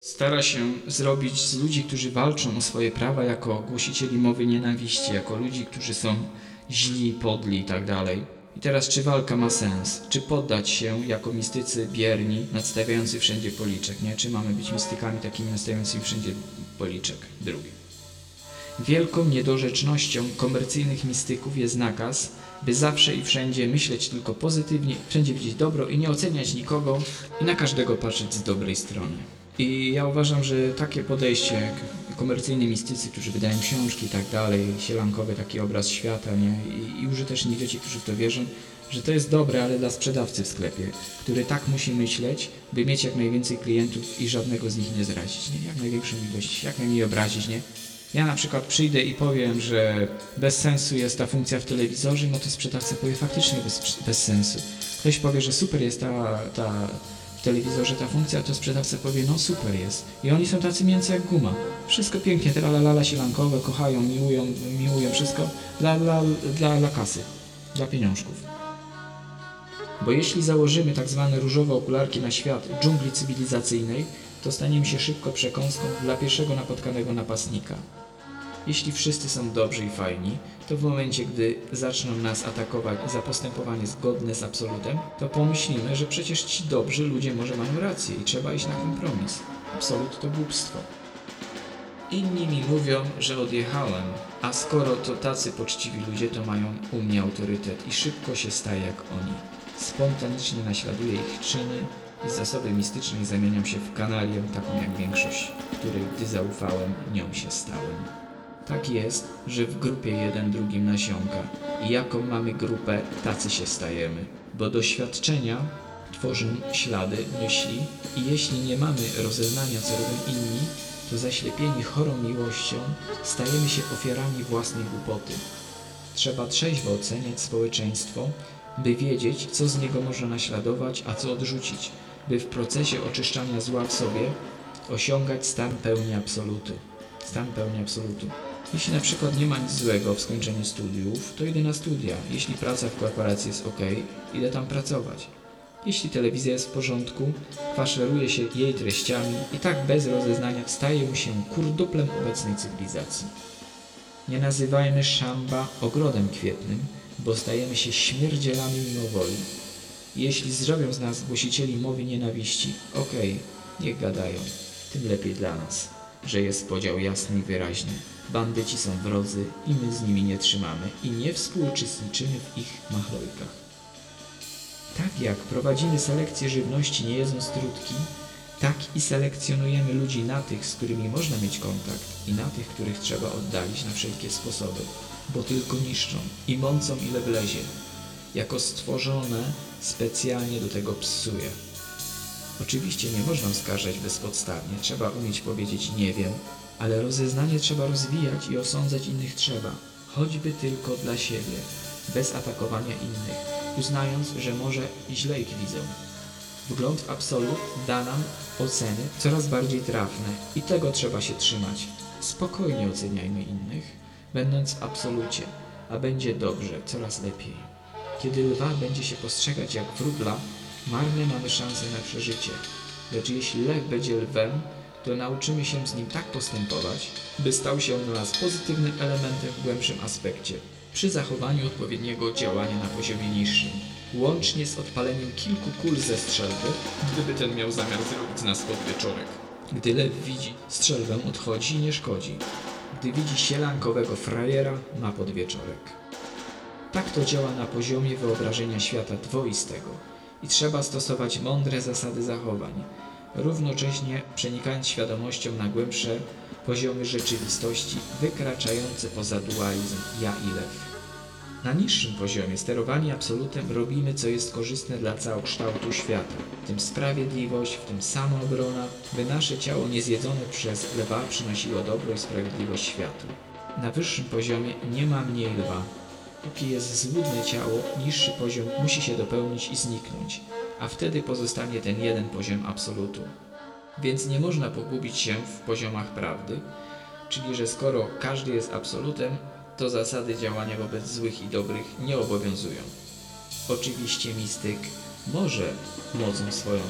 Stara się zrobić z ludzi, którzy walczą o swoje prawa, jako głosicieli mowy nienawiści, jako ludzi, którzy są źli, podli i tak dalej. I teraz, czy walka ma sens? Czy poddać się jako mistycy bierni, nadstawiający wszędzie policzek, nie? Czy mamy być mistykami takimi nastawiającymi wszędzie policzek? Drugi. Wielką niedorzecznością komercyjnych mistyków jest nakaz, by zawsze i wszędzie myśleć tylko pozytywnie, wszędzie widzieć dobro i nie oceniać nikogo i na każdego patrzeć z dobrej strony. I ja uważam, że takie podejście, jak komercyjni mistycy, którzy wydają książki i tak dalej, sielankowy taki obraz świata, nie? I użyteczni idioci, którzy w to wierzą, że to jest dobre, ale dla sprzedawcy w sklepie, który tak musi myśleć, by mieć jak najwięcej klientów i żadnego z nich nie zrazić, nie? Jak największą ilość, jak najmniej obrazić, nie? Ja na przykład przyjdę i powiem, że bez sensu jest ta funkcja w telewizorze, no to sprzedawca powie faktycznie bez sensu. Ktoś powie, że super jest ta w telewizorze ta funkcja, to sprzedawca powie, no super jest. I oni są tacy mięcy jak guma. Wszystko pięknie, tralalala, sielankowe, kochają, miłują wszystko dla kasy, dla pieniążków. Bo jeśli założymy tak zwane różowe okularki na świat dżungli cywilizacyjnej, to staniemy się szybko przekąską dla pierwszego napotkanego napastnika. Jeśli wszyscy są dobrzy i fajni, to w momencie, gdy zaczną nas atakować za postępowanie zgodne z absolutem, to pomyślimy, że przecież ci dobrzy ludzie może mają rację i trzeba iść na kompromis. Absolut to głupstwo. Inni mi mówią, że odjechałem, a skoro to tacy poczciwi ludzie, to mają u mnie autorytet i szybko się staje jak oni. Spontanicznie naśladuję ich czyny i zasoby mistycznej zamieniam się w kanalię, taką jak większość, której gdy zaufałem, nią się stałem. Tak jest, że w grupie jeden drugim nasiąka i jaką mamy grupę, tacy się stajemy, bo doświadczenia tworzą ślady myśli i jeśli nie mamy rozeznania, co robią inni, to zaślepieni chorą miłością stajemy się ofiarami własnej głupoty. Trzeba trzeźwo oceniać społeczeństwo, by wiedzieć, co z niego można naśladować, a co odrzucić, by w procesie oczyszczania zła w sobie osiągać stan pełni absolutu. Stan pełni absolutu. Jeśli na przykład nie ma nic złego w skończeniu studiów, to idę na studia. Jeśli praca w korporacji jest ok, idę tam pracować. Jeśli telewizja jest w porządku, faszeruje się jej treściami i tak bez rozeznania staje się kurduplem obecnej cywilizacji. Nie nazywajmy szamba ogrodem kwietnym, bo stajemy się śmierdzielami mimo woli. Jeśli zrobią z nas głosicieli mowy nienawiści, okej, niech gadają, tym lepiej dla nas, że jest podział jasny i wyraźny. Bandyci są wrodzy i my z nimi nie trzymamy i nie współuczestniczymy w ich machlojkach. Tak jak prowadzimy selekcję żywności nie jedząc trutki, tak i selekcjonujemy ludzi na tych, z którymi można mieć kontakt i na tych, których trzeba oddalić na wszelkie sposoby, bo tylko niszczą i mącą ile wlezie. Jako stworzone specjalnie do tego psuje. Oczywiście nie można oskarżać bezpodstawnie, trzeba umieć powiedzieć nie wiem, ale rozeznanie trzeba rozwijać i osądzać innych trzeba, choćby tylko dla siebie, bez atakowania innych, uznając, że może źle ich widzą. Wgląd w absolut da nam oceny coraz bardziej trafne i tego trzeba się trzymać. Spokojnie oceniajmy innych, będąc w absolucie, a będzie dobrze, coraz lepiej. Kiedy lwa będzie się postrzegać jak wróbla, marne mamy szanse na przeżycie. Lecz jeśli lew będzie lwem, to nauczymy się z nim tak postępować, by stał się dla nas pozytywnym elementem w głębszym aspekcie, przy zachowaniu odpowiedniego działania na poziomie niższym, łącznie z odpaleniem kilku kul ze strzelby, gdyby ten miał zamiar zrobić z nas podwieczorek. Gdy lew widzi strzelbę, odchodzi i nie szkodzi. Gdy widzi sielankowego frajera, ma podwieczorek. Tak to działa na poziomie wyobrażenia świata dwoistego i trzeba stosować mądre zasady zachowań, równocześnie przenikając świadomością na głębsze poziomy rzeczywistości wykraczające poza dualizm ja i lew. Na niższym poziomie sterowani absolutem robimy, co jest korzystne dla całokształtu świata, w tym sprawiedliwość, w tym samoobrona, by nasze ciało niezjedzone przez lwa przynosiło dobro i sprawiedliwość światu. Na wyższym poziomie nie ma mniej lwa. Póki jest złudne ciało, niższy poziom musi się dopełnić i zniknąć, a wtedy pozostanie ten jeden poziom absolutu. Więc nie można pogubić się w poziomach prawdy, czyli że skoro każdy jest absolutem, to zasady działania wobec złych i dobrych nie obowiązują. Oczywiście mistyk może mocą swoją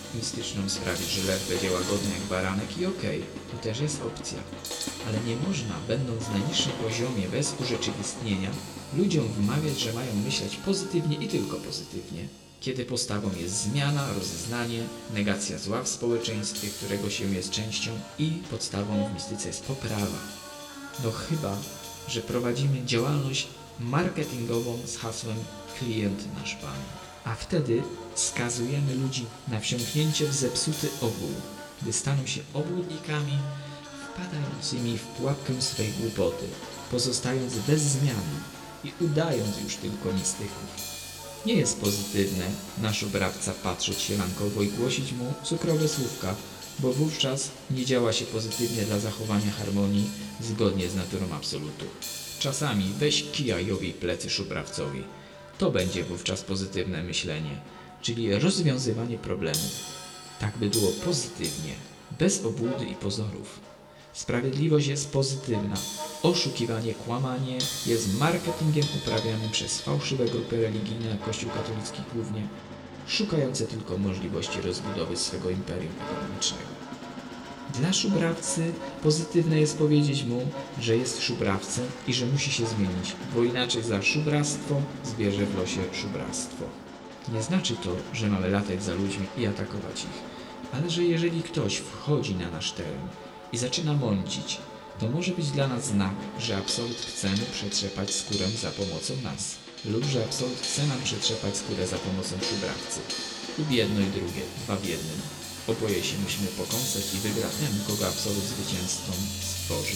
mistyczną sprawić, że lew będzie łagodny jak baranek i okej, to też jest opcja. Ale nie można, będąc na niższym poziomie bez urzeczywistnienia, ludziom wmawiać, że mają myśleć pozytywnie i tylko pozytywnie, kiedy postawą jest zmiana, rozeznanie, negacja zła w społeczeństwie, którego się jest częścią i podstawą w mistyce jest poprawa. No chyba, że prowadzimy działalność marketingową z hasłem klient nasz Pan. A wtedy skazujemy ludzi na wsiąknięcie w zepsuty obół, gdy staną się obłudnikami, wpadającymi w pułapkę swej głupoty, pozostając bez zmiany i udając już tylko mistyków. Nie jest pozytywne nasz obrawca patrzeć sielankowo i głosić mu cukrowe słówka, bo wówczas nie działa się pozytywnie dla zachowania harmonii zgodnie z naturą absolutu. Czasami weź kija i owij plecy szubrawcowi. To będzie wówczas pozytywne myślenie, czyli rozwiązywanie problemów. Tak by było pozytywnie, bez obłudy i pozorów. Sprawiedliwość jest pozytywna. Oszukiwanie, kłamanie jest marketingiem uprawianym przez fałszywe grupy religijne, Kościół katolicki głównie, szukające tylko możliwości rozbudowy swego imperium ekonomicznego. Dla szubrawcy pozytywne jest powiedzieć mu, że jest szubrawcem i że musi się zmienić, bo inaczej za szubractwo zbierze w losie szubractwo. Nie znaczy to, że mamy latać za ludźmi i atakować ich, ale że jeżeli ktoś wchodzi na nasz teren i zaczyna mącić, to może być dla nas znak, że absolut chce mu przetrzepać skórę za pomocą nas, lub że absolut chce nam przetrzepać skórę za pomocą szubrawcy. Lub jedno i drugie, dwa w jednym. Oboje się musimy pokąsać i wygra ten, kogo absolut zwycięzcą stworzy.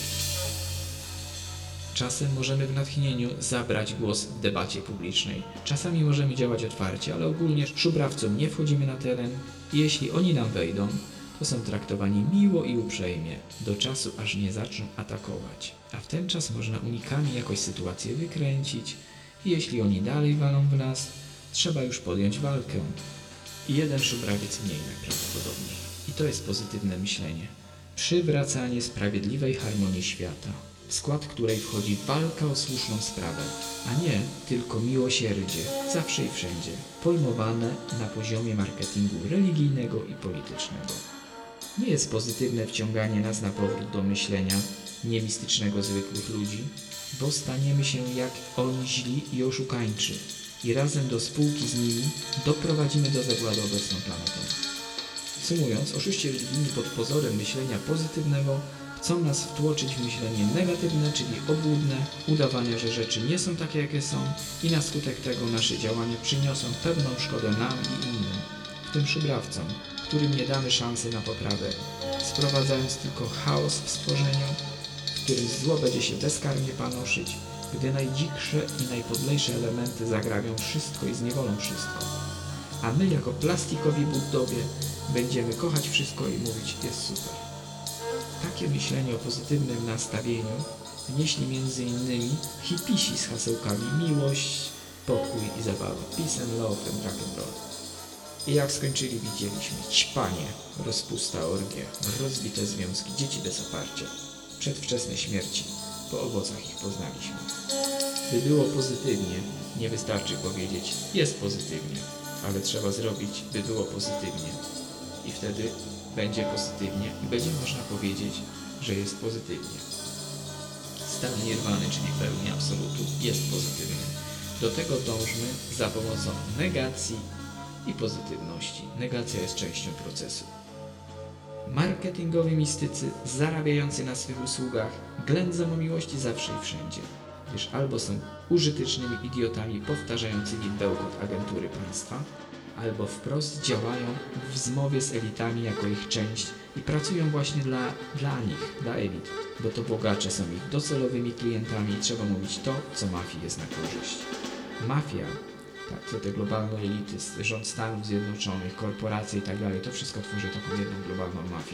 Czasem możemy w natchnieniu zabrać głos w debacie publicznej. Czasami możemy działać otwarcie, ale ogólnie szubrawcom nie wchodzimy na teren i jeśli oni nam wejdą, to są traktowani miło i uprzejmie, do czasu aż nie zaczną atakować. A w ten czas można unikami jakoś sytuację wykręcić i jeśli oni dalej walą w nas, trzeba już podjąć walkę. I jeden szubrawiec mniej najprawdopodobniej. I to jest pozytywne myślenie. Przywracanie sprawiedliwej harmonii świata, w skład której wchodzi walka o słuszną sprawę, a nie tylko miłosierdzie, zawsze i wszędzie, pojmowane na poziomie marketingu religijnego i politycznego. Nie jest pozytywne wciąganie nas na powrót do myślenia niemistycznego zwykłych ludzi, bo staniemy się jak oni źli i oszukańczy i razem do spółki z nimi doprowadzimy do zagłady obecną planetą. Sumując, oszuści religijni pod pozorem myślenia pozytywnego chcą nas wtłoczyć w myślenie negatywne, czyli obłudne, udawanie, że rzeczy nie są takie, jakie są i na skutek tego nasze działania przyniosą pewną szkodę nam i innym, w tym szubrawcom, którym nie damy szansy na poprawę, sprowadzając tylko chaos w stworzeniu, w którym zło będzie się bezkarnie panoszyć, gdy najdziksze i najpodlejsze elementy zagrabią wszystko i zniewolą wszystko. A my jako plastikowi Buddowie będziemy kochać wszystko i mówić jest super. Takie myślenie o pozytywnym nastawieniu wnieśli m.in. hipisi z hasełkami miłość, pokój i zabawa, peace and love and rock and roll. I jak skończyli, widzieliśmy ćpanie, rozpusta, orgie, rozbite związki, dzieci bez oparcia, przedwczesne śmierci, po owocach ich poznaliśmy. By było pozytywnie, nie wystarczy powiedzieć jest pozytywnie, ale trzeba zrobić, by było pozytywnie. I wtedy będzie pozytywnie i będzie można powiedzieć, że jest pozytywnie. Stan nirwany, czyli pełni absolutu, jest pozytywny. Do tego dążmy za pomocą negacji i pozytywności. Negacja jest częścią procesu. Marketingowi mistycy zarabiający na swych usługach ględzą o miłości zawsze i wszędzie, gdyż albo są użytecznymi idiotami powtarzającymi bełkot agentury państwa, albo wprost działają w zmowie z elitami jako ich część i pracują właśnie dla nich, dla elit, bo to bogacze są ich docelowymi klientami i trzeba mówić to, co mafii jest na korzyść. Mafia, tak, te globalne elity, rząd Stanów Zjednoczonych, korporacje i tak dalej, to wszystko tworzy taką jedną globalną mafię.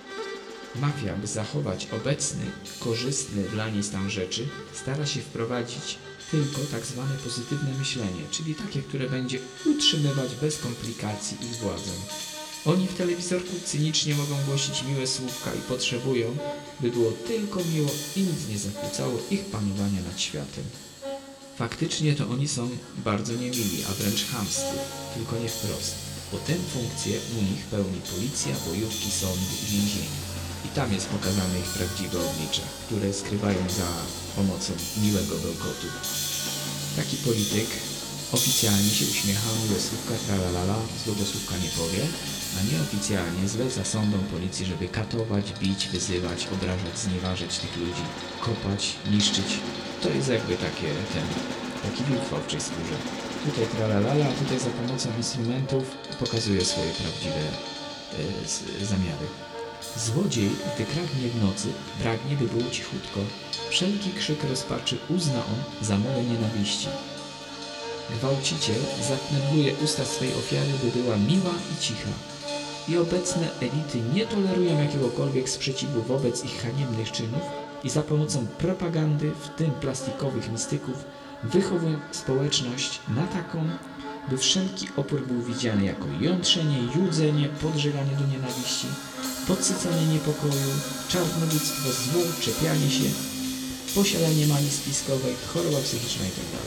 Mafia, by zachować obecny, korzystny dla niej stan rzeczy, stara się wprowadzić tylko tak zwane pozytywne myślenie, czyli takie, które będzie utrzymywać bez komplikacji ich władzę. Oni w telewizorku cynicznie mogą głosić miłe słówka i potrzebują, by było tylko miło i nic nie zakłócało ich panowania nad światem. Faktycznie to oni są bardzo niemili, a wręcz chamscy, tylko nie wprost. bo tę funkcję u nich pełni policja, bojówki, sądy i więzienia. I tam jest pokazane ich prawdziwe oblicze, które skrywają za pomocą miłego bełkotu. Taki polityk oficjalnie się uśmiecha, miłe słówka, tralalala, złego słówka nie powie, a nieoficjalnie zleca sądom policji, żeby katować, bić, wyzywać, obrażać, znieważać tych ludzi, kopać, niszczyć. To jest jakby taki wilk w owczej skórze. Tutaj tralalala, a tutaj za pomocą instrumentów pokazuje swoje prawdziwe zamiary. Złodziej, gdy kradnie w nocy, pragnie, by było cichutko. Wszelki krzyk rozpaczy uzna on za mowę nienawiści. Gwałciciel zaknebluje usta swej ofiary, by była miła i cicha. I obecne elity nie tolerują jakiegokolwiek sprzeciwu wobec ich haniebnych czynów i za pomocą propagandy, w tym plastikowych mistyków, wychowują społeczność na taką, by wszelki opór był widziany jako jątrzenie, judzenie, podżeganie do nienawiści, podsycanie niepokoju, czarnowidztwo, zło, czepianie się, posiadanie manii spiskowej, choroba psychiczna itd.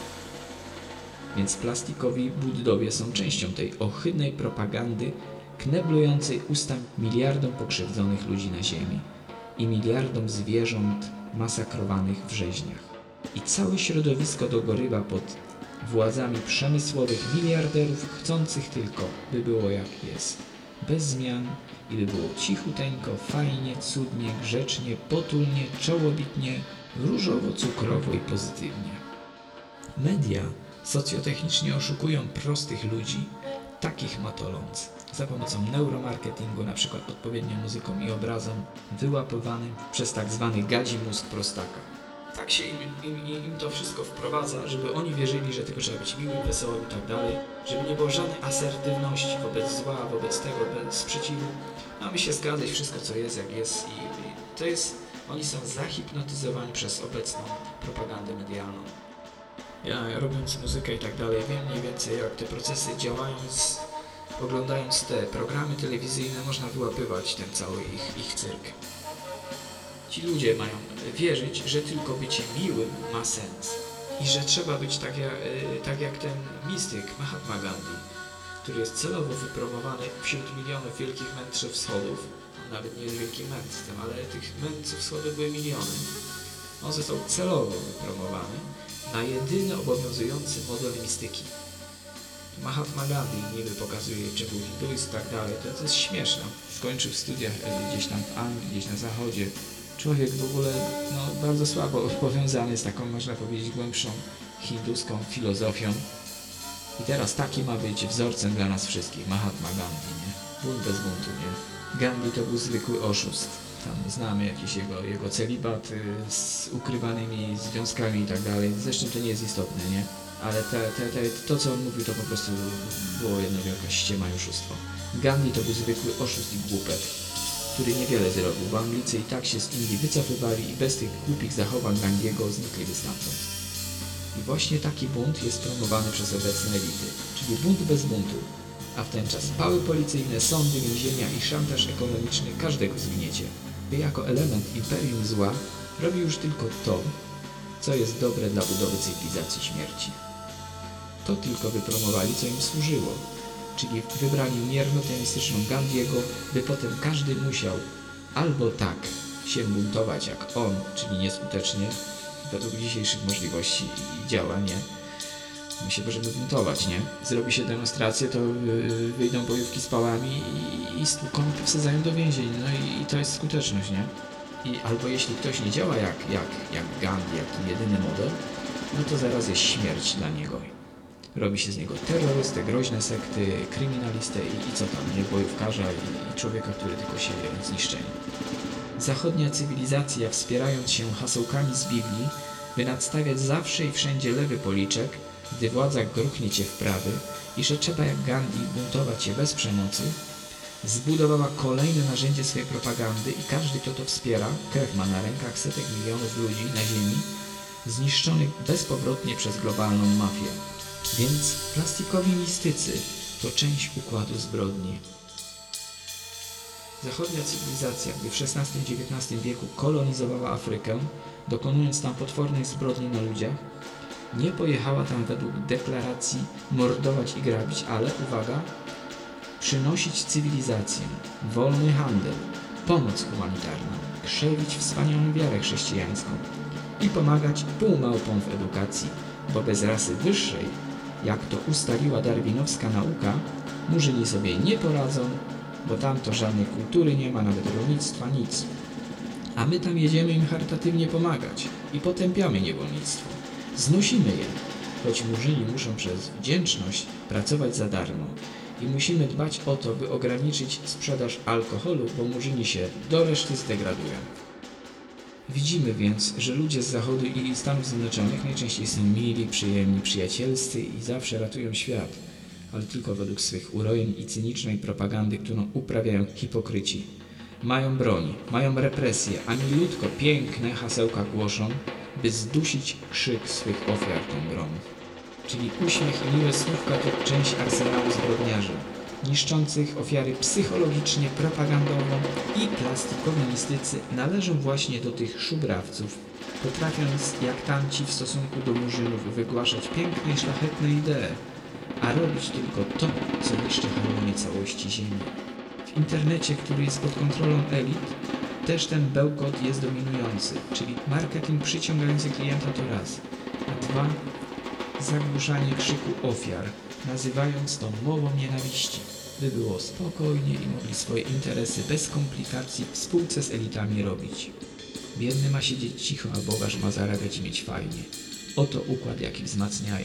Więc plastikowi buddowie są częścią tej ohydnej propagandy kneblującej usta miliardom pokrzywdzonych ludzi na ziemi i miliardom zwierząt masakrowanych w rzeźniach. I całe środowisko dogorywa pod władzami przemysłowych miliarderów chcących tylko, by było jak jest, bez zmian i by było cichuteńko, fajnie, cudnie, grzecznie, potulnie, czołobitnie, różowo, cukrowo i pozytywnie. Media socjotechnicznie oszukują prostych ludzi, takich matoląc, za pomocą neuromarketingu, na przykład odpowiednią muzyką i obrazem wyłapywanym przez tak zwany gadzi mózg prostaka. Tak się im to wszystko wprowadza, żeby oni wierzyli, że tylko trzeba być miłym, wesołym i tak dalej, żeby nie było żadnej asertywności wobec zła, wobec tego, bez sprzeciwu. Mamy się zgadzać wszystko, co jest, jak jest i to jest, oni są zahipnotyzowani przez obecną propagandę medialną. Ja robiąc muzykę i tak dalej, wiem mniej więcej jak te procesy działają, oglądając te programy telewizyjne można wyłapywać ten cały ich cyrk. Ci ludzie mają wierzyć, że tylko bycie miłym ma sens i że trzeba być tak jak ten mistyk Mahatma Gandhi, który jest celowo wypromowany wśród milionów wielkich mędrców wschodów. On nawet nie jest wielkim mędrcem, ale tych mędrców wschodów były miliony. On został celowo wypromowany na jedyny obowiązujący model mistyki. Mahatma Gandhi niby pokazuje, czy był hinduizm i tak dalej, to jest śmieszne. Skończył studia gdzieś tam w Anglii, gdzieś na zachodzie. Człowiek w ogóle bardzo słabo powiązany z taką, można powiedzieć, głębszą hinduską filozofią. I teraz taki ma być wzorcem dla nas wszystkich, Mahatma Gandhi, nie? Bunt bez buntu, nie? Gandhi to był zwykły oszust. Tam znamy jakiś jego celibat z ukrywanymi związkami i tak dalej. Zresztą to nie jest istotne, nie? Ale to, co on mówił, to po prostu było jedna wielka ściema i oszustwo. Gandhi to był zwykły oszust i głupek, który niewiele zrobił, bo Anglicy i tak się z Indii wycofywali i bez tych głupich zachowań Gandhiego znikli stamtąd. I właśnie taki bunt jest promowany przez obecne elity, czyli bunt bez buntu, a w ten czas pały policyjne, sądy, więzienia i szantaż ekonomiczny każdego zgniecie, by jako element imperium zła robi już tylko to, co jest dobre dla budowy cywilizacji śmierci. To tylko wypromowali, co im służyło, czyli wybrali miernotę mistyczną Gandhiego, by potem każdy musiał albo tak się buntować jak on, czyli nieskutecznie, według dzisiejszych możliwości i działań, nie? My się możemy buntować, nie? Zrobi się demonstrację, to wyjdą bojówki z pałami i stłuką i wsadzają do więzień, no i to jest skuteczność, nie? Albo jeśli ktoś nie działa jak Gandhi, jak ten jedyny model, no to zaraz jest śmierć dla niego. Robi się z niego terrorystę, groźne sekty, kryminalistę i co tam, nie? Bojówkarza i człowieka, który tylko sieje zniszczenie. Zachodnia cywilizacja, wspierając się hasełkami z Biblii, by nadstawiać zawsze i wszędzie lewy policzek, gdy władza gruchnie cię w prawy i że trzeba jak Gandhi buntować się bez przemocy, zbudowała kolejne narzędzie swojej propagandy i każdy, kto to wspiera, krew ma na rękach setek milionów ludzi na ziemi, zniszczonych bezpowrotnie przez globalną mafię. Więc plastikowi mistycy to część układu zbrodni. Zachodnia cywilizacja, gdy w XVI-XIX wieku kolonizowała Afrykę, dokonując tam potwornych zbrodni na ludziach, nie pojechała tam według deklaracji mordować i grabić, ale, uwaga, przynosić cywilizację, wolny handel, pomoc humanitarna, krzewić wspaniałą wiarę chrześcijańską i pomagać półmałpom w edukacji, bo bez rasy wyższej, jak to ustaliła darwinowska nauka, murzyni sobie nie poradzą, bo tam to żadnej kultury nie ma, nawet rolnictwa, nic. A my tam jedziemy im charytatywnie pomagać i potępiamy niewolnictwo. Znosimy je, choć murzyni muszą przez wdzięczność pracować za darmo. I musimy dbać o to, by ograniczyć sprzedaż alkoholu, bo murzyni się do reszty zdegradują. Widzimy więc, że ludzie z Zachodu i Stanów Zjednoczonych najczęściej są mili, przyjemni, przyjacielscy i zawsze ratują świat, ale tylko według swych urojeń i cynicznej propagandy, którą uprawiają hipokryci. Mają broń, mają represje, a milutko piękne hasełka głoszą, by zdusić krzyk swych ofiar tą bronią. Czyli uśmiech i miłe słówka to część arsenału zbrodniarzy, niszczących ofiary psychologicznie, propagandowo i plastikowi mistycy należą właśnie do tych szubrawców, potrafiąc jak tamci w stosunku do murzynów wygłaszać piękne i szlachetne idee, a robić tylko to, co niszczy harmonię całości Ziemi. W internecie, który jest pod kontrolą elit, też ten bełkot jest dominujący, czyli marketing przyciągający klienta to raz, a dwa, zagłuszanie krzyku ofiar, nazywając to mową nienawiści, by było spokojnie i mogli swoje interesy bez komplikacji w spółce z elitami robić. Biedny ma siedzieć cicho, a bogacz ma zarabiać i mieć fajnie. Oto układ, jaki wzmacniają.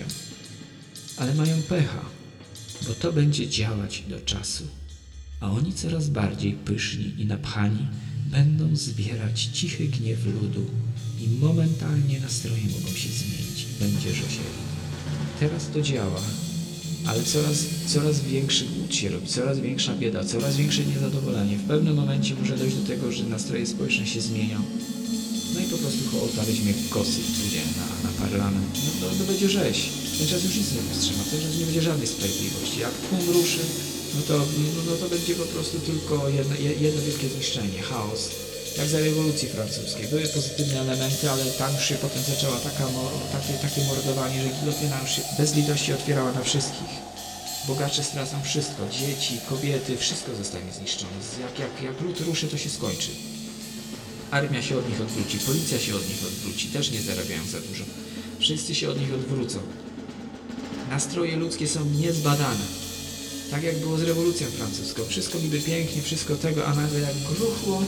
Ale mają pecha, bo to będzie działać do czasu. A oni coraz bardziej pyszni i napchani będą zbierać cichy gniew ludu i momentalnie nastroje mogą się zmienić i będzie żosieli. Teraz to działa, ale coraz większy głód się robi, coraz większa bieda, coraz większe niezadowolenie. W pewnym momencie może dojść do tego, że nastroje społeczne się zmienią. No i po prostu hołota weźmie kosy i pójdzie na parlament. No to będzie rzeź. Ten czas już nic nie powstrzyma, ten czas nie będzie żadnej sprawiedliwości. Jak tłum ruszy, no to będzie po prostu tylko jedno wielkie zniszczenie, chaos. Jak za rewolucji francuskiej. Były pozytywne elementy, ale tam już się potem zaczęła takie mordowanie, że gilotyna już się bez litości otwierała na wszystkich. Bogacze stracą wszystko, dzieci, kobiety, wszystko zostanie zniszczone. Jak lud ruszy, to się skończy. Armia się od nich odwróci, policja się od nich odwróci, też nie zarabiają za dużo. Wszyscy się od nich odwrócą. Nastroje ludzkie są niezbadane. Tak jak było z rewolucją francuską. Wszystko niby pięknie, wszystko tego, a nagle jak gruchło,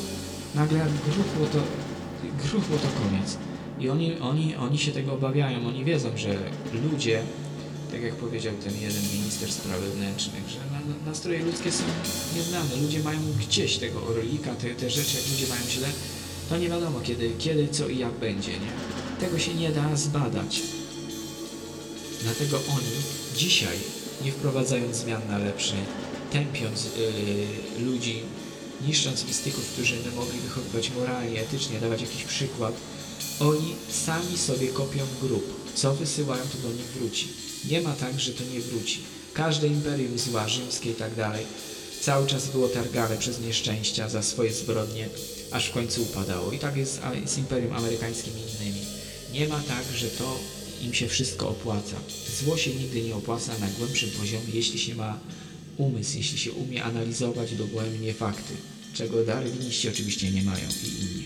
to koniec. I oni się tego obawiają. Oni wiedzą, że ludzie, tak jak powiedział ten jeden minister spraw wewnętrznych, że nastroje ludzkie są nieznane. Ludzie mają gdzieś tego orlika, te rzeczy, jak ludzie mają źle, to nie wiadomo kiedy, co i jak będzie, nie? Tego się nie da zbadać. Dlatego oni dzisiaj, nie wprowadzając zmian na lepsze, tępiąc ludzi, niszcząc mistyków, którzy by mogli wychowywać moralnie, etycznie, dawać jakiś przykład, oni sami sobie kopią grób. Co wysyłają, to do nich wróci. Nie ma tak, że to nie wróci. Każde imperium zła, rzymskie i tak dalej, cały czas było targane przez nieszczęścia za swoje zbrodnie, aż w końcu upadało. I tak jest z imperium amerykańskim i innymi. Nie ma tak, że to im się wszystko opłaca. Zło się nigdy nie opłaca na głębszym poziomie, jeśli się ma umysł, jeśli się umie analizować dogłębnie fakty, czego darwiniści oczywiście nie mają i inni.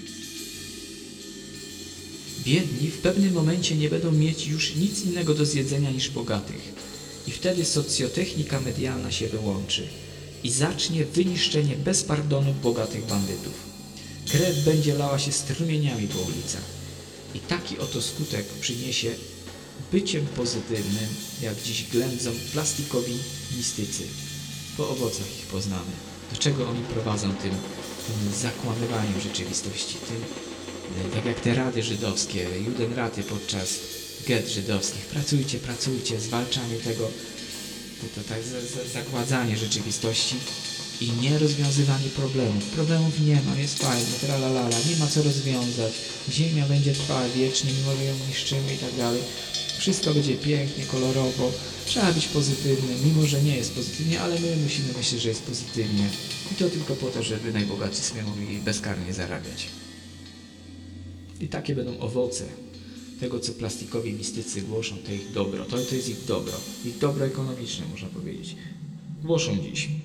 Biedni w pewnym momencie nie będą mieć już nic innego do zjedzenia niż bogatych. I wtedy socjotechnika medialna się wyłączy i zacznie wyniszczenie bez pardonu bogatych bandytów. Krew będzie lała się strumieniami po ulicach. I taki oto skutek przyniesie byciem pozytywnym, jak dziś ględzą plastikowi mistycy. Po owocach ich poznamy. Do czego oni prowadzą tym zakłamywaniem rzeczywistości, tym, tak jak te rady żydowskie, judenraty podczas get żydowskich. Pracujcie, zwalczanie tego, zagładzanie rzeczywistości i nie rozwiązywanie problemów. Problemów nie ma, jest fajnie, tralalala, nie ma co rozwiązać. Ziemia będzie trwała wiecznie, mimo że ją niszczymy i tak dalej. Wszystko będzie pięknie, kolorowo. Trzeba być pozytywnym, mimo że nie jest pozytywnie, ale my musimy myśleć, że jest pozytywnie. I to tylko po to, żeby najbogatsi sobie mogli bezkarnie zarabiać. I takie będą owoce tego, co plastikowi mistycy głoszą, to ich dobro. To jest ich dobro. Ich dobro ekonomiczne, można powiedzieć. Głoszą dziś.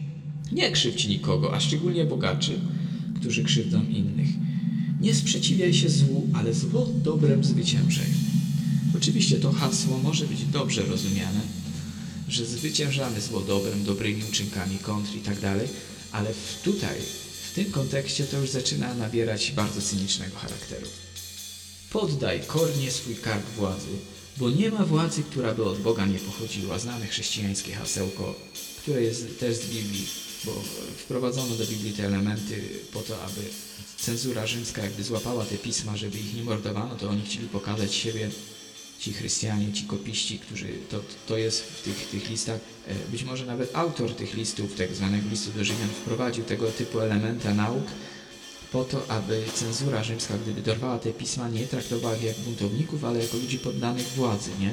Nie krzywdź nikogo, a szczególnie bogaczy, którzy krzywdzą innych. Nie sprzeciwiaj się złu, ale zło dobrem zwyciężaj. Oczywiście to hasło może być dobrze rozumiane, że zwyciężamy zło dobrem, dobrymi uczynkami, kontr i tak dalej, ale tutaj, w tym kontekście to już zaczyna nabierać bardzo cynicznego charakteru. Poddaj kornie swój kark władzy, bo nie ma władzy, która by od Boga nie pochodziła. Znane chrześcijańskie hasełko, które jest też z Biblii, bo wprowadzono do Biblii te elementy po to, aby cenzura rzymska jakby złapała te pisma, żeby ich nie mordowano, to oni chcieli pokazać siebie, ci chrystianie, ci kopiści, którzy, to jest w tych listach, być może nawet autor tych listów, tak zwanego listu do Rzymian, wprowadził tego typu elementa nauk po to, aby cenzura rzymska, gdyby dorwała te pisma, nie traktowała ich jak buntowników, ale jako ludzi poddanych władzy, nie?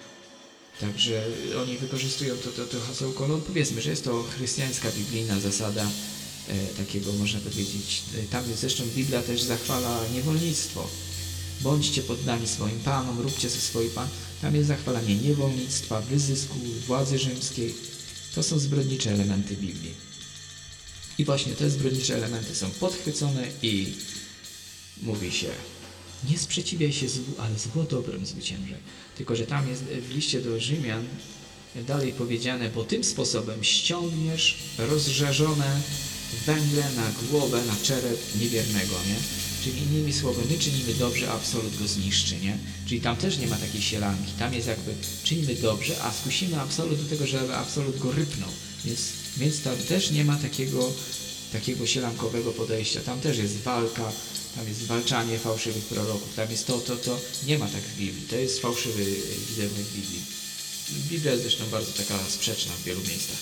Także oni wykorzystują to hasełko, no powiedzmy, że jest to chrześcijańska, biblijna zasada takiego, można powiedzieć, tam zresztą Biblia też zachwala niewolnictwo. Bądźcie poddani swoim panom, róbcie ze swoich pan. Tam jest zachwalanie niewolnictwa, wyzysku, władzy rzymskiej. To są zbrodnicze elementy Biblii. I właśnie te zbrodnicze elementy są podchwycone i mówi się: nie sprzeciwiaj się złu, ale zło dobrem zwyciężaj. Tylko że tam jest w liście do Rzymian dalej powiedziane: bo tym sposobem ściągniesz rozżarzone węgle na głowę, na czerep niewiernego, nie? Czyli innymi słowy, my czynimy dobrze, a absolut go zniszczy, nie? Czyli tam też nie ma takiej sielanki. Tam jest jakby czynimy dobrze, a skusimy absolut do tego, żeby absolut go rypnął. Więc tam też nie ma takiego sielankowego podejścia. Tam też jest walka, tam jest zwalczanie fałszywych proroków, tam jest to. Nie ma tak w Biblii. To jest fałszywy wizerunek Biblii. Biblia jest zresztą bardzo taka sprzeczna w wielu miejscach.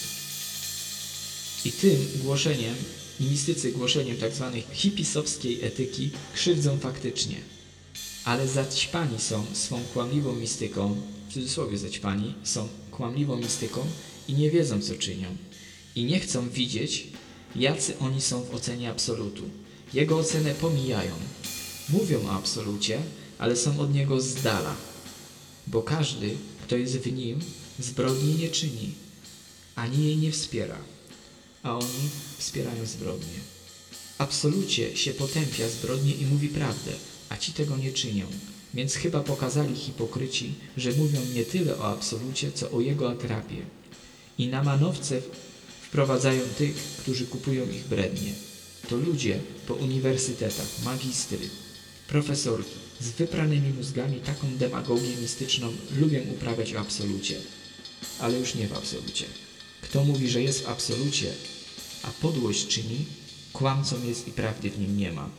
I tym głoszeniem, mistycy głoszeniem tak zwanej hipisowskiej etyki krzywdzą faktycznie. Ale zaćpani są swą kłamliwą mistyką, w cudzysłowie zaćpani, są kłamliwą mistyką i nie wiedzą, co czynią. I nie chcą widzieć, jacy oni są w ocenie absolutu. Jego ocenę pomijają. Mówią o absolucie, ale są od niego z dala. Bo każdy, kto jest w nim, zbrodni nie czyni, ani jej nie wspiera. A oni wspierają zbrodnię. Absolucie się potępia zbrodnię i mówi prawdę, a ci tego nie czynią. Więc chyba pokazali hipokryci, że mówią nie tyle o absolucie, co o jego atrapie. I na manowce wprowadzają tych, którzy kupują ich brednie. To ludzie po uniwersytetach, magistry, profesorki z wypranymi mózgami taką demagogię mistyczną lubią uprawiać w absolucie. Ale już nie w absolucie. Kto mówi, że jest w absolucie, a podłość czyni, kłamcą jest i prawdy w nim nie ma.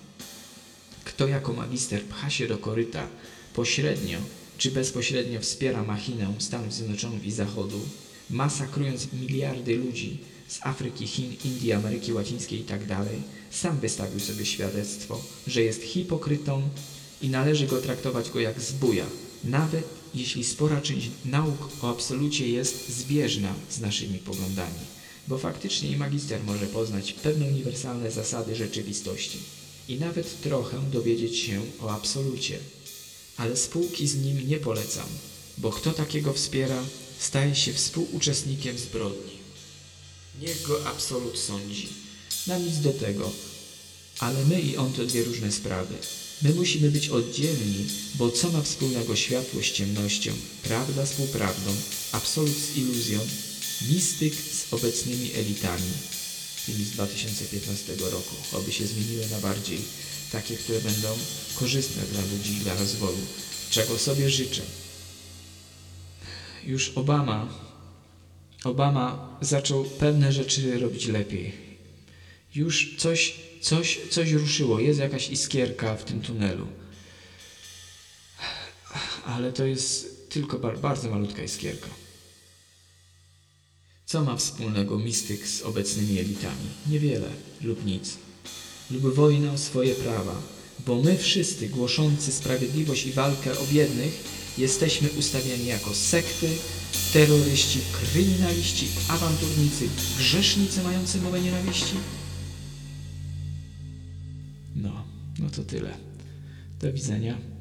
Kto jako magister pcha się do koryta, pośrednio czy bezpośrednio wspiera machinę Stanów Zjednoczonych i Zachodu, masakrując miliardy ludzi z Afryki, Chin, Indii, Ameryki Łacińskiej i tak dalej, sam wystawił sobie świadectwo, że jest hipokrytą i należy go traktować jak zbója, nawet jeśli spora część nauk o absolucie jest zbieżna z naszymi poglądami, bo faktycznie i magister może poznać pewne uniwersalne zasady rzeczywistości i nawet trochę dowiedzieć się o absolucie. Ale spółki z nim nie polecam, bo kto takiego wspiera, staje się współuczestnikiem zbrodni. Niech go absolut sądzi. Nam nic do tego. Ale my i on to dwie różne sprawy. My musimy być oddzielni, bo co ma wspólnego światło z ciemnością, prawda z półprawdą, absolut z iluzją, mistyk z obecnymi elitami, tymi z 2015 roku, oby się zmieniły na bardziej takie, które będą korzystne dla ludzi i dla rozwoju, czego sobie życzę. Już Obama zaczął pewne rzeczy robić lepiej. Już coś ruszyło, jest jakaś iskierka w tym tunelu. Ale to jest tylko bardzo malutka iskierka. Co ma wspólnego mistyk z obecnymi elitami? Niewiele lub nic. Lub wojnę o swoje prawa, bo my wszyscy głoszący sprawiedliwość i walkę o biednych jesteśmy ustawiani jako sekty, terroryści, kryminaliści, awanturnicy, grzesznicy mający mowę nienawiści. No to tyle. Do widzenia.